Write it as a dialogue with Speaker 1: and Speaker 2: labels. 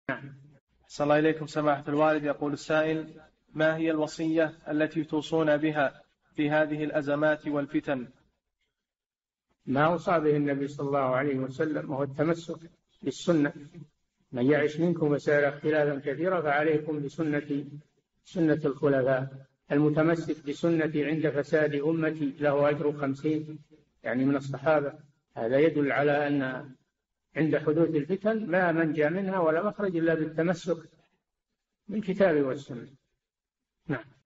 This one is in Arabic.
Speaker 1: أحسن الله إليكم سماحة الوالد. يقول السائل: ما هي الوصية التي توصون بها في هذه الأزمات والفتن؟
Speaker 2: ما أوصى به النبي صلى الله عليه وسلم وهو التمسك بالسنة. من يعش منكم وسيرى اختلافا كثيرا فعليكم بسنة سنة الخلفاء. المتمسك بسنتي عند فساد أمتي له أجر 50 يعني من الصحابة. هذا يدل على أن عند حدوث الفتن لا منجى منها ولا مخرج إلا بالتمسك بالكتاب والسنة. نعم.